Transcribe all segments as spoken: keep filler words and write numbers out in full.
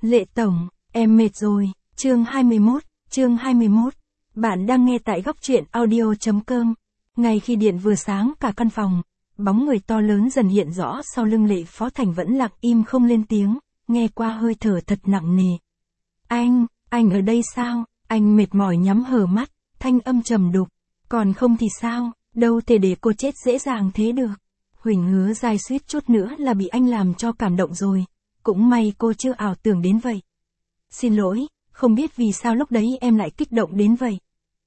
Lệ Tổng, em mệt rồi, chương hai mươi mốt, chương hai mươi mốt. Bạn đang nghe tại góc truyện audio.com. Ngay khi điện vừa sáng cả căn phòng, bóng người to lớn dần hiện rõ sau lưng Lệ Phó Thành vẫn lặng im không lên tiếng, nghe qua hơi thở thật nặng nề. Anh, anh ở đây sao? Anh mệt mỏi nhắm hờ mắt, thanh âm trầm đục. Còn không thì sao, đâu thể để cô chết dễ dàng thế được. Huỳnh Hứa Giai suýt chút nữa là bị anh làm cho cảm động rồi. Cũng may cô chưa ảo tưởng đến vậy. Xin lỗi, không biết vì sao lúc đấy em lại kích động đến vậy.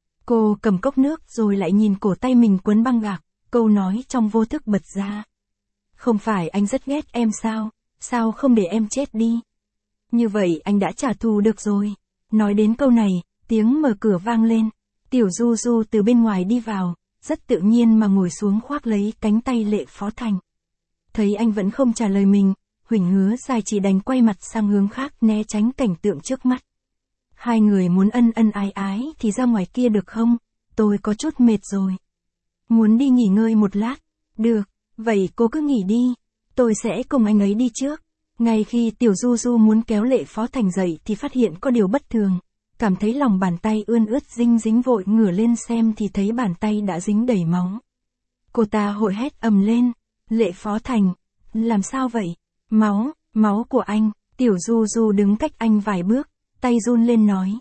Cô cầm cốc nước rồi lại nhìn cổ tay mình quấn băng gạc, câu nói trong vô thức bật ra. Không phải anh rất ghét em sao, sao không để em chết đi. Như vậy anh đã trả thù được rồi. Nói đến câu này, tiếng mở cửa vang lên. Tiểu Du Du từ bên ngoài đi vào, rất tự nhiên mà ngồi xuống khoác lấy cánh tay Lệ Phó Thành. Thấy anh vẫn không trả lời mình, Huỳnh Hứa Giai chỉ đành quay mặt sang hướng khác né tránh cảnh tượng trước mắt. Hai người muốn ân ân ái ái thì ra ngoài kia được không? Tôi có chút mệt rồi. Muốn đi nghỉ ngơi một lát. Được, vậy cô cứ nghỉ đi. Tôi sẽ cùng anh ấy đi trước. Ngay khi Tiểu Du Du muốn kéo Lệ Phó Thành dậy thì phát hiện có điều bất thường. Cảm thấy lòng bàn tay ươn ướt dinh dính vội ngửa lên xem thì thấy bàn tay đã dính đầy máu. Cô ta hội hét ầm lên. Lệ Phó Thành, làm sao vậy? Máu, máu của anh. Tiểu Du Du đứng cách anh vài bước, tay run lên nói.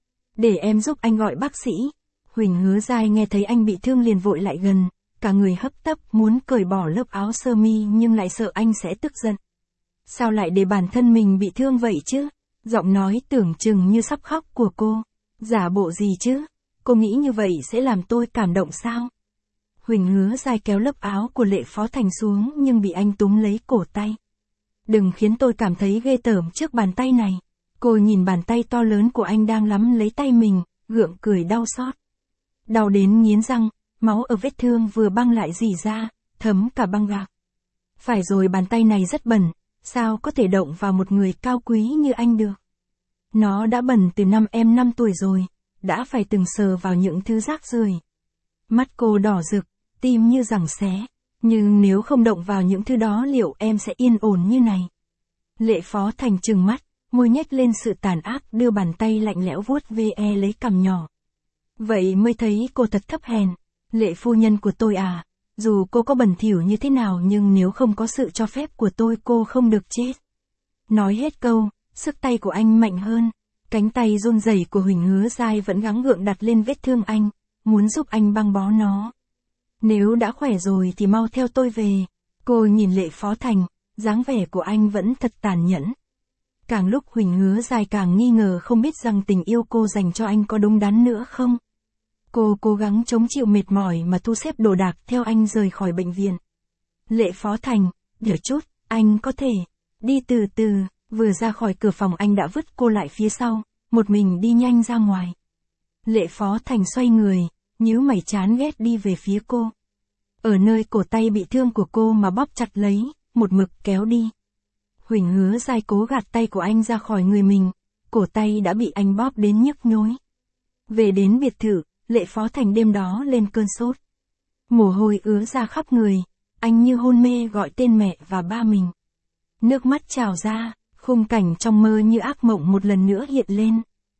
Để em giúp anh gọi bác sĩ. Huỳnh Hứa Giai nghe thấy anh bị thương liền vội lại gần, cả người hấp tấp muốn cởi bỏ lớp áo sơ mi nhưng lại sợ anh sẽ tức giận. Sao lại để bản thân mình bị thương vậy chứ? Giọng nói tưởng chừng như sắp khóc của cô. Giả bộ gì chứ? Cô nghĩ như vậy sẽ làm tôi cảm động sao? Huỳnh Hứa Giai kéo lớp áo của Lệ Phó Thành xuống nhưng bị anh túm lấy cổ tay. Đừng khiến tôi cảm thấy ghê tởm trước bàn tay này. Cô nhìn bàn tay to lớn của anh đang nắm lấy tay mình, gượng cười đau xót. Đau đến nghiến răng, máu ở vết thương vừa băng lại rỉ ra, thấm cả băng gạc. Phải rồi, bàn tay này rất bẩn, sao có thể động vào một người cao quý như anh được. Nó đã bẩn từ năm em năm tuổi rồi, đã phải từng sờ vào những thứ rác rưởi. Mắt cô đỏ rực, tim như giằng xé. Nhưng nếu không động vào những thứ đó liệu em sẽ yên ổn như này? Lệ Phó Thành trừng mắt, môi nhếch lên sự tàn ác đưa bàn tay lạnh lẽo vuốt ve lấy cằm nhỏ. Vậy mới thấy cô thật thấp hèn. Lệ phu nhân của tôi à, dù cô có bẩn thỉu như thế nào nhưng nếu không có sự cho phép của tôi cô không được chết. Nói hết câu, sức tay của anh mạnh hơn. Cánh tay run rẩy của Huỳnh Hứa Giai vẫn gắng gượng đặt lên vết thương anh, muốn giúp anh băng bó nó. Nếu đã khỏe rồi thì mau theo tôi về. Cô nhìn Lệ Phó Thành, dáng vẻ của anh vẫn thật tàn nhẫn. Càng lúc Huỳnh Hứa Giai càng nghi ngờ không biết rằng tình yêu cô dành cho anh có đúng đắn nữa không. Cô cố gắng chống chịu mệt mỏi mà thu xếp đồ đạc theo anh rời khỏi bệnh viện. Lệ Phó Thành, đợi chút, anh có thể đi từ từ. Vừa ra khỏi cửa phòng anh đã vứt cô lại phía sau, một mình đi nhanh ra ngoài. Lệ Phó Thành xoay người, nhíu mày chán ghét đi về phía cô. Ở nơi cổ tay bị thương của cô mà bóp chặt lấy, một mực kéo đi. Huỳnh Hứa Giai cố gạt tay của anh ra khỏi người mình, cổ tay đã bị anh bóp đến nhức nhối. Về đến biệt thự, Lệ Phó Thành đêm đó lên cơn sốt. Mồ hôi ứa ra khắp người, anh như hôn mê gọi tên mẹ và ba mình. Nước mắt trào ra, khung cảnh trong mơ như ác mộng một lần nữa hiện lên.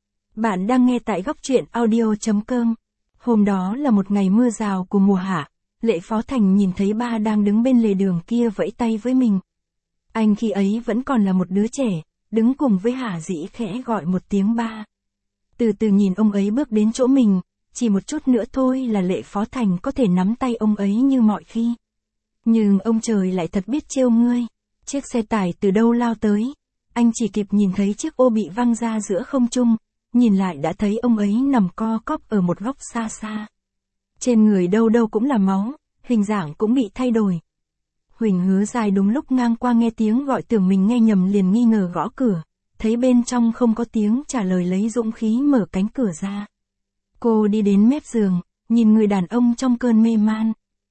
Bạn đang nghe tại góc truyện audio.com. Hôm đó là một ngày mưa rào của mùa hạ, Lệ Phó Thành nhìn thấy ba đang đứng bên lề đường kia vẫy tay với mình. Anh khi ấy vẫn còn là một đứa trẻ, đứng cùng với Hà Dĩ khẽ gọi một tiếng ba. Từ từ nhìn ông ấy bước đến chỗ mình, chỉ một chút nữa thôi là Lệ Phó Thành có thể nắm tay ông ấy như mọi khi. Nhưng ông trời lại thật biết trêu ngươi. Chiếc xe tải từ đâu lao tới, anh chỉ kịp nhìn thấy chiếc ô bị văng ra giữa không trung, nhìn lại đã thấy ông ấy nằm co cóp ở một góc xa xa. Trên người đâu đâu cũng là máu, hình dạng cũng bị thay đổi. Huỳnh Hứa Giai đúng lúc ngang qua nghe tiếng gọi tưởng mình nghe nhầm liền nghi ngờ gõ cửa, thấy bên trong không có tiếng trả lời lấy dũng khí mở cánh cửa ra. Cô đi đến mép giường, nhìn người đàn ông trong cơn mê man.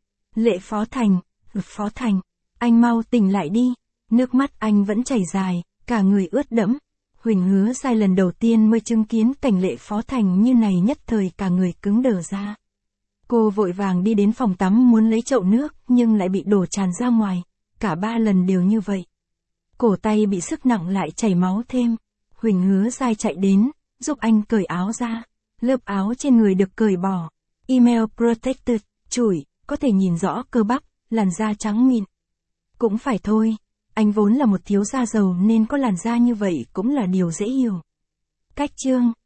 Lệ Phó Thành, Phó Thành, anh mau tỉnh lại đi. Nước mắt anh vẫn chảy dài, cả người ướt đẫm. Huỳnh Hứa Giai lần đầu tiên mới chứng kiến cảnh Lệ Phó Thành như này nhất thời cả người cứng đờ ra. Cô vội vàng đi đến phòng tắm muốn lấy chậu nước nhưng lại bị đổ tràn ra ngoài, cả ba lần đều như vậy. Cổ tay bị sức nặng lại chảy máu thêm. Huỳnh hứa sai chạy đến, giúp anh cởi áo ra. Lớp áo trên người được cởi bỏ. Email protected, chủi, có thể nhìn rõ cơ bắp, làn da trắng mịn. Cũng phải thôi, anh vốn là một thiếu gia giàu nên có làn da như vậy cũng là điều dễ hiểu. Cách chương